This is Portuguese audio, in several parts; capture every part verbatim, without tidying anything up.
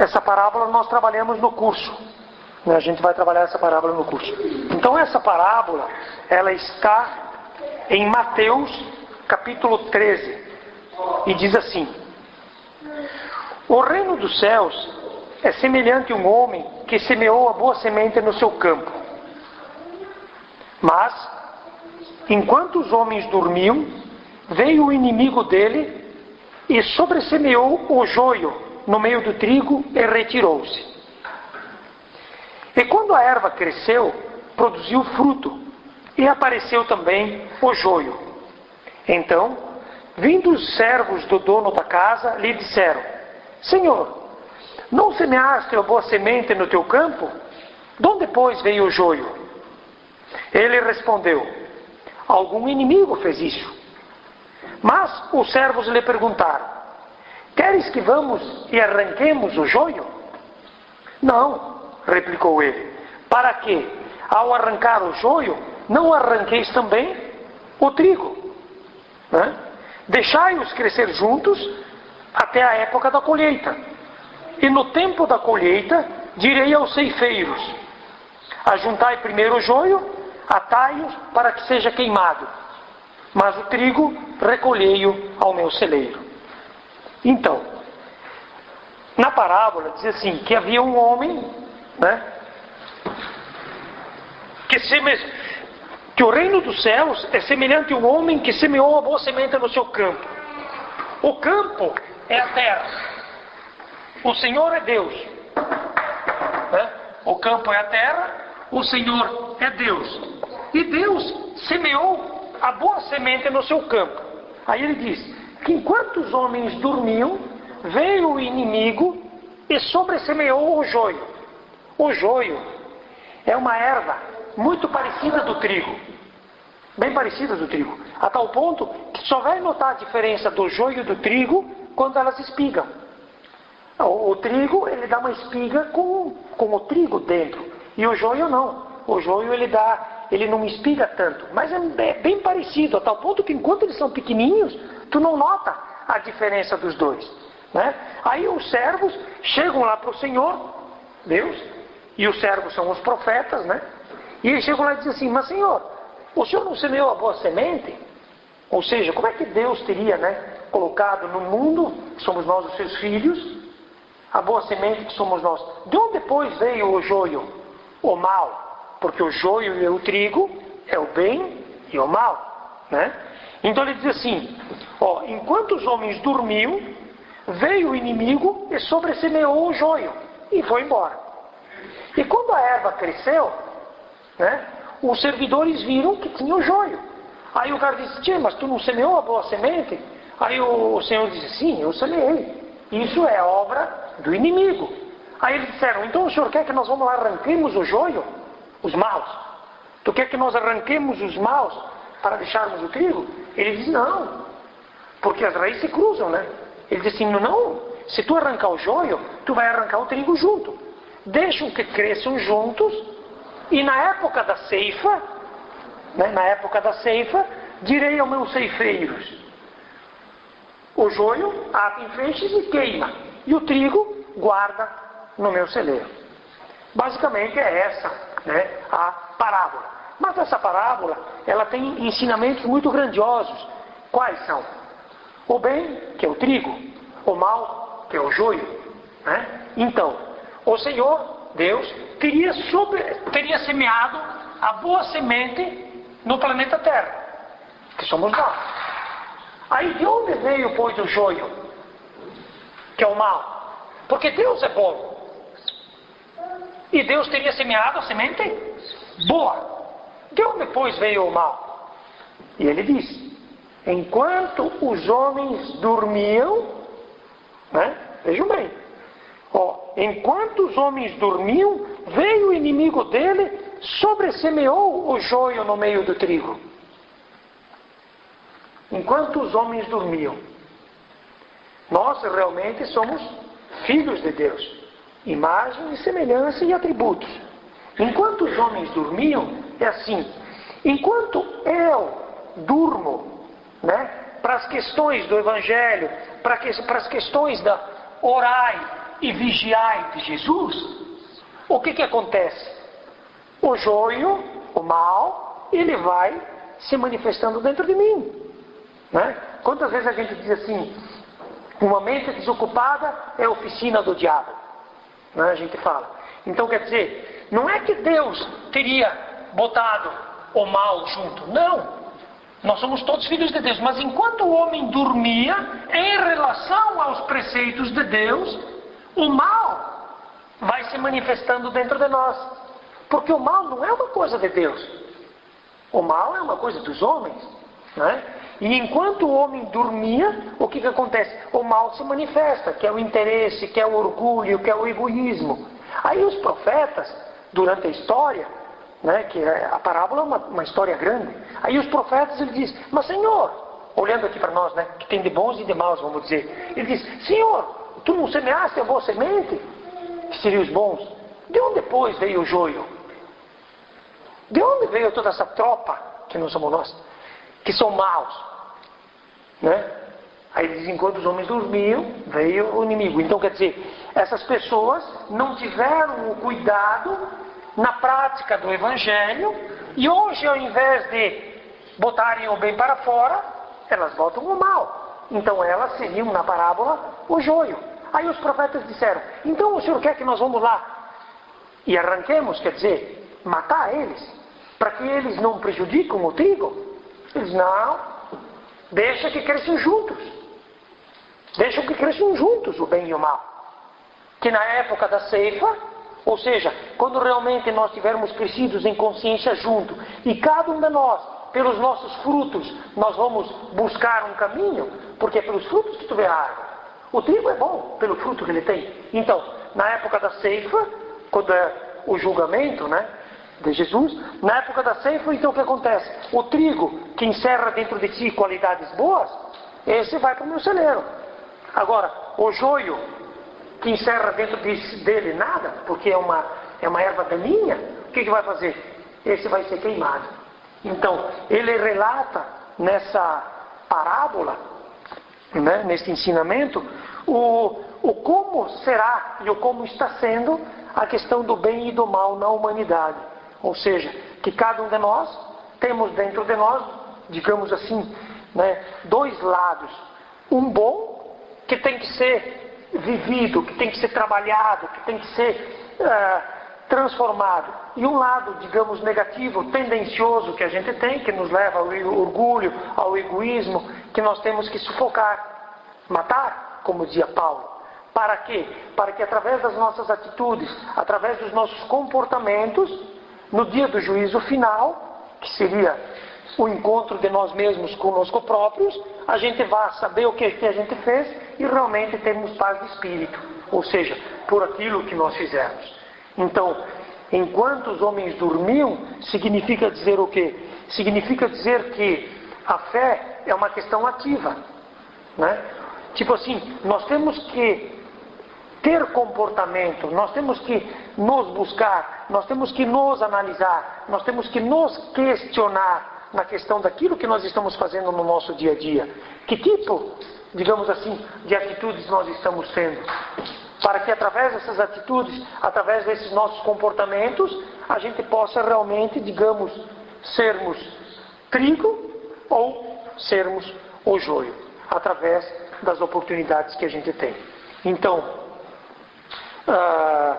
essa parábola nós trabalhamos no curso. A gente vai trabalhar essa parábola no curso. Então essa parábola, ela está em Mateus capítulo treze. E diz assim: o reino dos céus é semelhante a um homem que semeou a boa semente no seu campo. Mas, enquanto os homens dormiam, veio o inimigo dele e sobressemeou o joio no meio do trigo e retirou-se. E quando a erva cresceu, produziu fruto, e apareceu também o joio. Então, vindo os servos do dono da casa, lhe disseram: Senhor, não semeaste a boa semente no teu campo? De onde, pois, veio o joio? Ele respondeu: algum inimigo fez isso. Mas os servos lhe perguntaram: queres que vamos e arranquemos o joio? Não, replicou ele. Para que, ao arrancar o joio, não arranqueis também o trigo? Né? Deixai-os crescer juntos até a época da colheita. E no tempo da colheita, direi aos ceifeiros: ajuntai primeiro o joio, atai-o para que seja queimado, mas o trigo recolhei-o ao meu celeiro. Então, na parábola diz assim, que havia um homem, né, que, seme... que o reino dos céus é semelhante a um homem que semeou a boa semente no seu campo. O campo é a terra. O Senhor é Deus. Né? O campo é a terra, o Senhor é Deus. E Deus semeou a boa semente no seu campo. Aí ele diz que enquanto os homens dormiam, veio o inimigo e sobressemeou o joio. O joio é uma erva muito parecida do trigo. Bem parecida do trigo. A tal ponto que só vai notar a diferença do joio e do trigo quando elas espigam. O, o trigo, ele dá uma espiga com, com o trigo dentro. E o joio não. O joio, ele dá, ele não espiga tanto. Mas é, é bem parecido, a tal ponto que enquanto eles são pequenininhos, tu não nota a diferença dos dois. Né? Aí os servos chegam lá para o Senhor, Deus, e os servos são os profetas, né? E eles chegam lá e dizem assim: mas Senhor, o Senhor não semeou a boa semente? Ou seja, como é que Deus teria, né, colocado no mundo, que somos nós os seus filhos, a boa semente que somos nós? De onde depois veio o joio? O mal. Porque o joio e o trigo é o bem e o mal, né? Então ele diz assim: ó, enquanto os homens dormiam, veio o inimigo e sobressemeou o joio e foi embora. E quando a erva cresceu, né, os servidores viram que tinha o joio. Aí o cara disse: tia, mas tu não semeou a boa semente? Aí o Senhor disse: sim, eu semeei. Isso é obra do inimigo. Aí eles disseram: então o Senhor quer que nós vamos lá arranquemos o joio? Os maus. Tu quer que nós arranquemos os maus para deixarmos o trigo? Ele diz: não, porque as raízes se cruzam, né? Ele diz assim: não, se tu arrancar o joio, tu vai arrancar o trigo junto. Deixam que cresçam juntos, e na época da ceifa, né, na época da ceifa, direi aos meus ceifeiros: o joio ata em feixes e queima, e o trigo guarda no meu celeiro. Basicamente é essa, né, a parábola. Mas essa parábola, ela tem ensinamentos muito grandiosos. Quais são? O bem, que é o trigo, o mal, que é o joio, né? Então, o Senhor, Deus, teria, sobre, teria semeado a boa semente no planeta Terra, que somos nós. Aí de onde veio, pois, o joio, que é o mal? Porque Deus é bom. E Deus teria semeado a semente boa. De onde, pois, veio o mal? E ele diz: enquanto os homens dormiam, né? Vejam bem, ó, enquanto os homens dormiam, veio o inimigo dele, sobressemeou o joio no meio do trigo. Enquanto os homens dormiam. Nós realmente somos filhos de Deus, imagem e semelhança e atributos. Enquanto os homens dormiam, é assim: enquanto eu durmo, né, para as questões do Evangelho, para, que, para as questões da orai, e vigiai de Jesus, o que que acontece? O joio, o mal, ele vai se manifestando dentro de mim. Né? Quantas vezes a gente diz assim, uma mente desocupada é a oficina do diabo? Né? A gente fala. Então quer dizer, não é que Deus teria botado o mal junto. Não. Nós somos todos filhos de Deus. Mas enquanto o homem dormia, em relação aos preceitos de Deus, o mal vai se manifestando dentro de nós. Porque o mal não é uma coisa de Deus. O mal é uma coisa dos homens. Né? E enquanto o homem dormia, o que que acontece? O mal se manifesta, que é o interesse, que é o orgulho, que é o egoísmo. Aí os profetas, durante a história, né, que a parábola é uma, uma história grande, aí os profetas, ele diz, mas Senhor, olhando aqui para nós, né, que tem de bons e de maus, vamos dizer, ele diz, Senhor, tu não semeaste a boa semente, que seriam os bons, de onde depois veio o joio? De onde veio toda essa tropa, que não somos nós, que são maus? Né? Aí ele diz, enquanto os homens dormiam, veio o inimigo. Então quer dizer, essas pessoas não tiveram o cuidado na prática do Evangelho, e hoje ao invés de botarem o bem para fora, elas botam o mal. Então elas seriam na parábola o joio. Aí os profetas disseram, então o Senhor quer que nós vamos lá e arranquemos, quer dizer, matar eles, para que eles não prejudicam o trigo? Eles, não, deixa que cresçam juntos. Deixa que cresçam juntos o bem e o mal. Que na época da ceifa, ou seja, quando realmente nós tivermos crescidos em consciência junto, e cada um de nós, pelos nossos frutos, nós vamos buscar um caminho, porque é pelos frutos que tu vê a árvore. O trigo é bom pelo fruto que ele tem. Então, na época da ceifa, quando é o julgamento, né, de Jesus, na época da ceifa, então o que acontece? O trigo que encerra dentro de si qualidades boas, esse vai para o meu celeiro. Agora, o joio que encerra dentro dele nada, porque é uma, é uma erva daninha, o que, que vai fazer? Esse vai ser queimado. Então, ele relata nessa parábola, né, nesse ensinamento, o, o como será e o como está sendo a questão do bem e do mal na humanidade. Ou seja, que cada um de nós temos dentro de nós, digamos assim, né, dois lados. Um bom, que tem que ser vivido, que tem que ser trabalhado, que tem que ser uh, transformado. E um lado, digamos, negativo, tendencioso que a gente tem, que nos leva ao orgulho, ao egoísmo, que nós temos que sufocar, matar, como dizia Paulo. Para quê? Para que através das nossas atitudes, através dos nossos comportamentos, no dia do juízo final, que seria o encontro de nós mesmos conosco próprios, a gente vá saber o que a gente fez e realmente termos paz de espírito, ou seja, por aquilo que nós fizemos. Então, enquanto os homens dormiam, significa dizer o quê? Significa dizer que a fé é uma questão ativa, né? Tipo assim, nós temos que ter comportamento, nós temos que nos buscar, nós temos que nos analisar, nós temos que nos questionar na questão daquilo que nós estamos fazendo no nosso dia a dia. Que tipo, digamos assim, de atitudes nós estamos tendo? Para que através dessas atitudes, através desses nossos comportamentos, a gente possa realmente, digamos, sermos trigo ou sermos o joio, através das oportunidades que a gente tem. Então, Uh,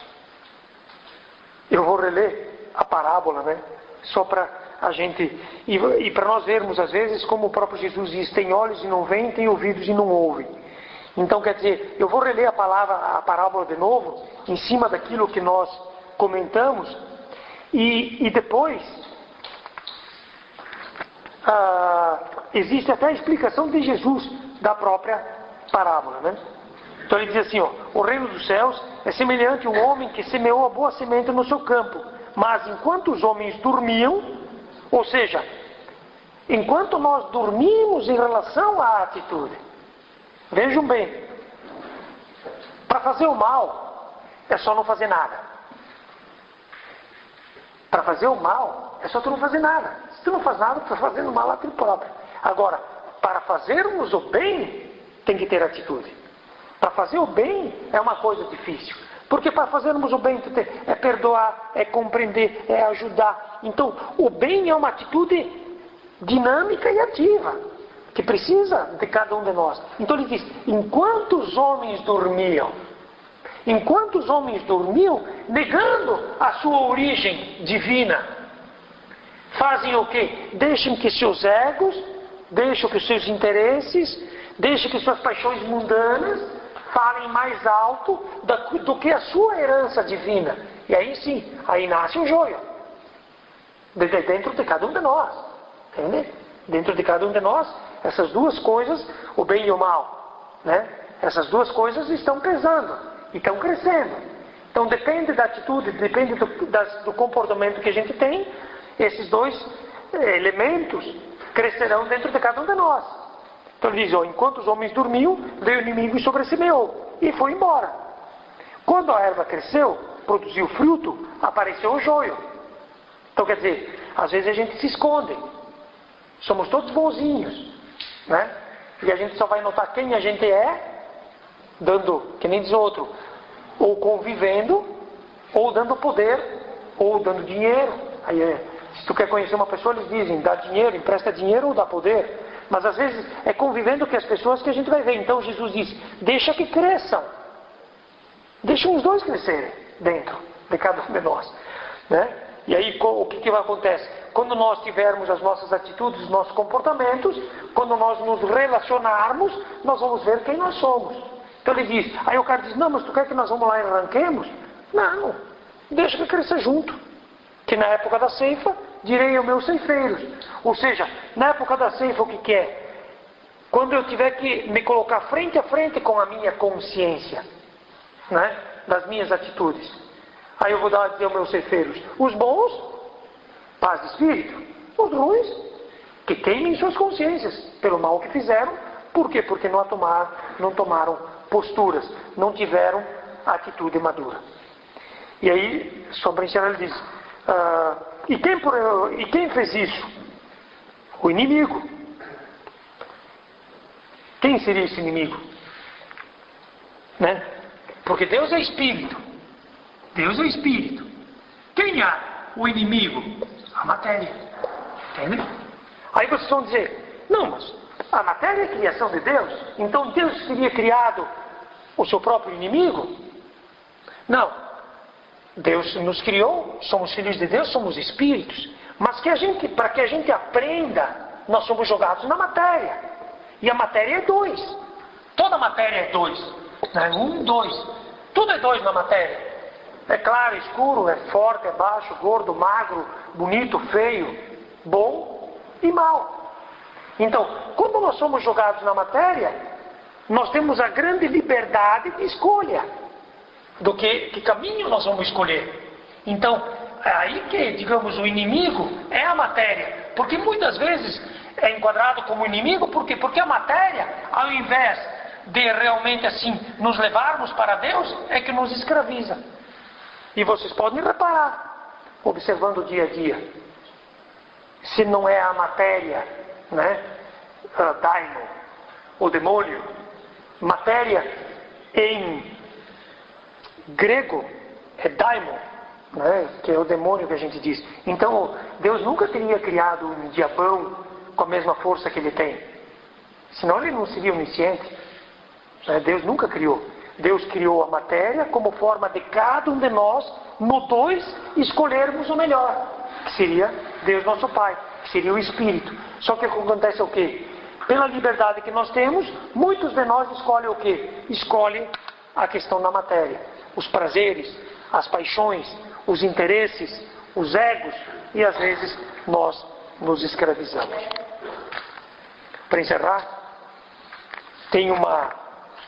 eu vou reler a parábola, né? Só para a gente, e, e para nós vermos às vezes como o próprio Jesus diz, tem olhos e não veem, tem ouvidos e não ouvem. Então quer dizer, eu vou reler a palavra, a parábola de novo, em cima daquilo que nós comentamos, e, e depois uh, existe até a explicação de Jesus da própria parábola, né? Então ele diz assim, ó, o reino dos céus é semelhante a um homem que semeou a boa semente no seu campo, mas enquanto os homens dormiam, ou seja, enquanto nós dormimos em relação à atitude, vejam bem, para fazer o mal é só não fazer nada. Para fazer o mal é só tu não fazer nada. Se tu não faz nada, tu está fazendo mal a ti próprio. Agora, para fazermos o bem, tem que ter atitude. Para fazer o bem é uma coisa difícil. Porque para fazermos o bem é perdoar, é compreender, é ajudar. Então, o bem é uma atitude dinâmica e ativa, que precisa de cada um de nós. Então ele diz, enquanto os homens dormiam, enquanto os homens dormiam, negando a sua origem divina, fazem o quê? Deixem que seus egos, deixem que seus interesses, deixem que suas paixões mundanas falem mais alto do que a sua herança divina. E aí sim, aí nasce o joio. Dentro de cada um de nós. Entende? Dentro de cada um de nós, essas duas coisas, o bem e o mal, né? Essas duas coisas estão pesando, e estão crescendo. Então depende da atitude, depende do, das, do comportamento que a gente tem, esses dois eh, elementos crescerão dentro de cada um de nós. Então ele diz, ó, enquanto os homens dormiam, veio o inimigo e sobressemeou, e foi embora. Quando a erva cresceu, produziu fruto, apareceu o joio. Então quer dizer, às vezes a gente se esconde. Somos todos bonzinhos, né? E a gente só vai notar quem a gente é, dando, que nem diz outro, ou convivendo, ou dando poder, ou dando dinheiro. Aí, se tu quer conhecer uma pessoa, eles dizem, dá dinheiro, empresta dinheiro ou dá poder. Mas às vezes é convivendo com as pessoas que a gente vai ver. Então Jesus diz, deixa que cresçam. Deixa os dois crescerem dentro de cada um de nós, né? E aí o que, que vai acontecer? Quando nós tivermos as nossas atitudes, os nossos comportamentos, quando nós nos relacionarmos, nós vamos ver quem nós somos. Então ele diz, aí o cara diz, não, mas tu quer que nós vamos lá e arranquemos? Não, deixa que cresça junto. Que na época da ceifa, direi aos meus ceifeiros. Ou seja, na época da ceifa o que, que é? Quando eu tiver que me colocar frente a frente com a minha consciência, né, das minhas atitudes. Aí eu vou dar a dizer aos meus ceifeiros, os bons, paz de espírito, os ruins, que queimem suas consciências pelo mal que fizeram. Por quê? Porque não, tomaram, não tomaram posturas, não tiveram atitude madura. E aí, só para ensinar, ele diz, ah, e, quem, e quem fez isso? O inimigo. Quem seria esse inimigo? Né? Porque Deus é espírito. Deus é espírito. Quem é o inimigo? A matéria. Entende? Aí vocês vão dizer, não, mas a matéria é a criação de Deus. Então Deus teria criado o seu próprio inimigo? Não. Deus nos criou, somos filhos de Deus, somos espíritos. Mas que a gente, para que a gente aprenda, nós somos jogados na matéria. E a matéria é dois. Toda a matéria é dois. Né? Um, dois. Tudo é dois na matéria. É claro, escuro, é forte, é baixo, gordo, magro, bonito, feio, bom e mal. Então, quando nós somos jogados na matéria, nós temos a grande liberdade de escolha do que, que caminho nós vamos escolher. Então, é aí que, digamos, o inimigo é a matéria. Porque muitas vezes é enquadrado como inimigo, por quê? Porque a matéria, ao invés de realmente assim nos levarmos para Deus, é que nos escraviza. E vocês podem reparar, observando o dia a dia, se não é a matéria, né, uh, daimon, o demônio. Matéria em grego é daimon, né, que é o demônio que a gente diz. Então Deus nunca teria criado um diabão com a mesma força que ele tem, senão ele não seria onisciente, né? Deus nunca criou. Deus criou a matéria como forma de cada um de nós, no dois, escolhermos o melhor, que seria Deus nosso Pai, que seria o Espírito. Só que acontece o quê? Pela liberdade que nós temos, muitos de nós escolhem o quê? Escolhem a questão da matéria, os prazeres, as paixões, os interesses, os egos, e às vezes nós nos escravizamos. Para encerrar, tem uma...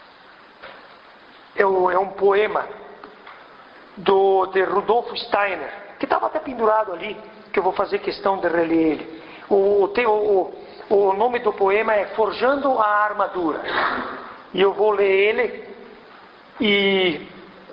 É um poema do, de Rudolf Steiner, que estava até pendurado ali, que eu vou fazer questão de reler ele. O, o, o, o nome do poema é Forjando a Armadura. E eu vou ler ele, e,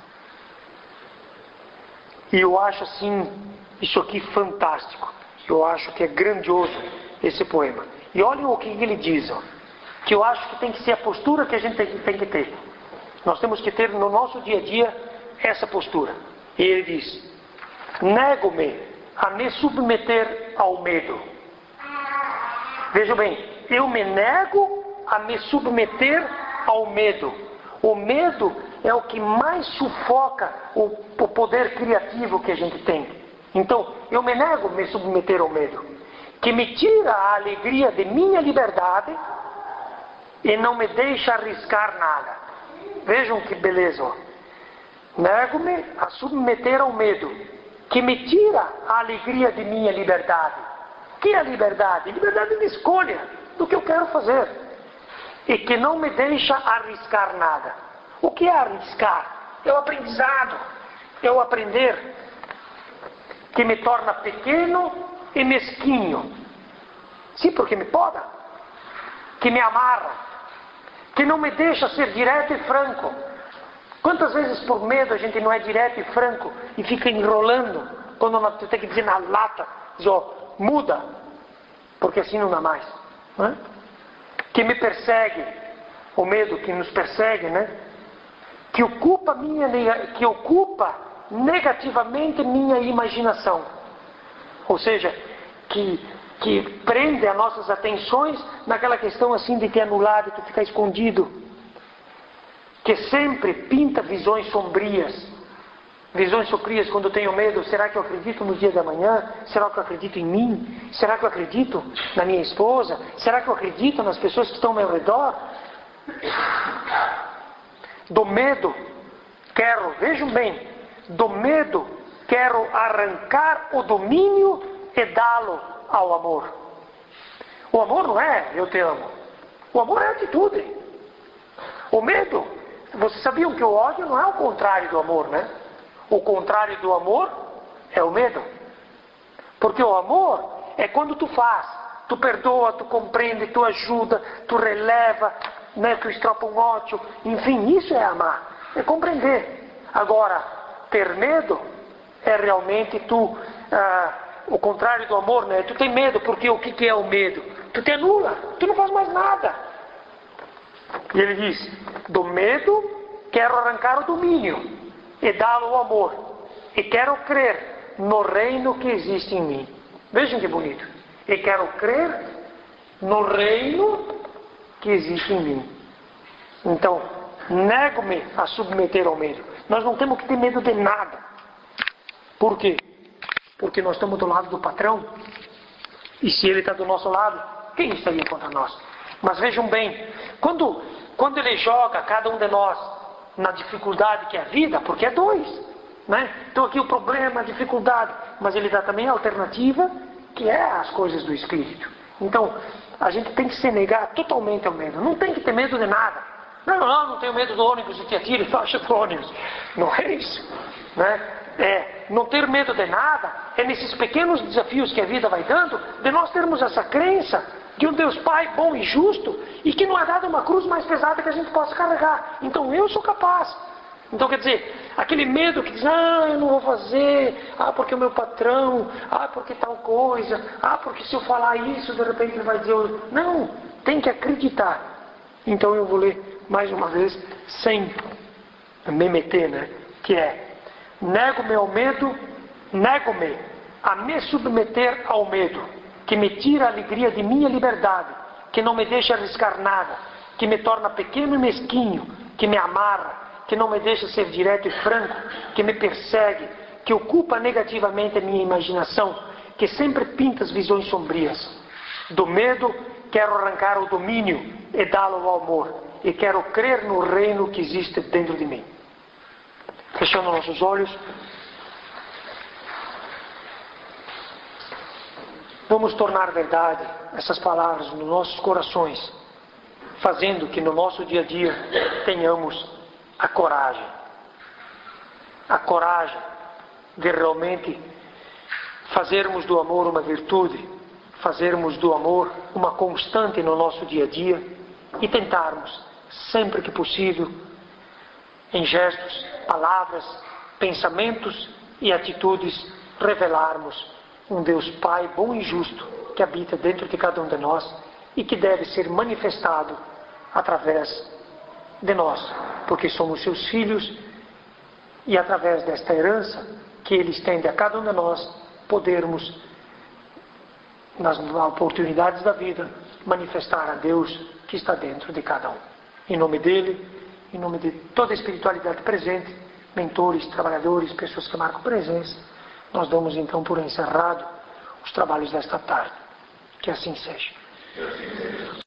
e eu acho assim, isso aqui fantástico. Eu acho que é grandioso esse poema. E olhem o que ele diz, ó, que eu acho que tem que ser a postura que a gente tem, tem que ter. Nós temos que ter no nosso dia a dia essa postura. E ele diz: nego-me a me submeter ao medo. Vejam bem, eu me nego a me submeter ao medo. O medo é o que mais sufoca o, o poder criativo que a gente tem. Então, eu me nego a me submeter ao medo, que me tira a alegria de minha liberdade e não me deixa arriscar nada. Vejam que beleza, ó. Nego-me a submeter ao medo, que me tira a alegria de minha liberdade. Que é a liberdade? Liberdade de escolha do que eu quero fazer. E que não me deixa arriscar nada. O que é arriscar? É o aprendizado, é o aprender, que me torna pequeno e mesquinho. Sim, porque me poda, que me amarra, que não me deixa ser direto e franco. Quantas vezes por medo a gente não é direto e franco e fica enrolando, quando nós tem que dizer na lata, diz, ó, muda, porque assim não dá mais, não é? Que me persegue, o medo que nos persegue, né? Que ocupa, minha, que ocupa negativamente minha imaginação. Ou seja, que, que prende as nossas atenções naquela questão assim de te anular, de tu ficar escondido. Que sempre pinta visões sombrias. Visões sombrias quando eu tenho medo. Será que eu acredito no dia da manhã? Será que eu acredito em mim? Será que eu acredito na minha esposa? Será que eu acredito nas pessoas que estão ao meu redor? Do medo, quero, vejam bem, do medo quero arrancar o domínio e dá-lo ao amor. O amor não é eu te amo. O amor é atitude. O medo, vocês sabiam que o ódio não é o contrário do amor, né? O contrário do amor é o medo. Porque o amor é quando tu faz, tu perdoa, tu compreende, tu ajuda, tu releva, né, tu estropa um ódio, enfim, isso é amar, é compreender. Agora, ter medo é realmente tu, ah, o contrário do amor, né? Tu tem medo, porque o que, que é o medo? Tu te anula, tu não faz mais nada. E ele diz, do medo quero arrancar o domínio e dá-lo ao amor, e quero crer no reino que existe em mim. Vejam que bonito. E quero crer no reino que existe em mim. Então, nego-me a submeter ao medo. Nós não temos que ter medo de nada. Por quê? Porque nós estamos do lado do patrão. E se ele está do nosso lado, quem estaria contra nós? Mas vejam bem, quando, quando ele joga cada um de nós na dificuldade que é a vida, porque é dois, né? Então aqui o problema, a dificuldade, mas ele dá também a alternativa, que é as coisas do Espírito. Então, a gente tem que se negar totalmente ao medo. Não tem que ter medo de nada. Não, não, não tenho medo do ônibus e te atiro e faixa do ônibus. Não é isso, né? É, não ter medo de nada é nesses pequenos desafios que a vida vai dando, de nós termos essa crença de um Deus Pai bom e justo, e que não é dada uma cruz mais pesada que a gente possa carregar. Então eu sou capaz. Então quer dizer, aquele medo que diz, ah, eu não vou fazer, ah, porque o meu patrão, ah, porque tal coisa, ah, porque se eu falar isso, de repente ele vai dizer, não, tem que acreditar. Então eu vou ler mais uma vez, sem me meter, né? Que é, nego-me ao medo, nego-me a me submeter ao medo, que me tira a alegria de minha liberdade, que não me deixa arriscar nada, que me torna pequeno e mesquinho, que me amarra, que não me deixa ser direto e franco, que me persegue, que ocupa negativamente a minha imaginação, que sempre pinta as visões sombrias. Do medo quero arrancar o domínio e dá-lo ao amor, e quero crer no reino que existe dentro de mim. Fechando nossos olhos, vamos tornar verdade essas palavras nos nossos corações, fazendo que no nosso dia a dia tenhamos a coragem, a coragem de realmente fazermos do amor uma virtude, fazermos do amor uma constante no nosso dia a dia e tentarmos, sempre que possível, em gestos, palavras, pensamentos e atitudes, revelarmos um Deus Pai bom e justo que habita dentro de cada um de nós e que deve ser manifestado através de nós, porque somos seus filhos, e através desta herança que Ele estende a cada um de nós, podermos, nas oportunidades da vida, manifestar a Deus que está dentro de cada um. Em nome dEle, em nome de toda a espiritualidade presente, mentores, trabalhadores, pessoas que marcam presença, nós damos então por encerrado os trabalhos desta tarde. Que assim seja.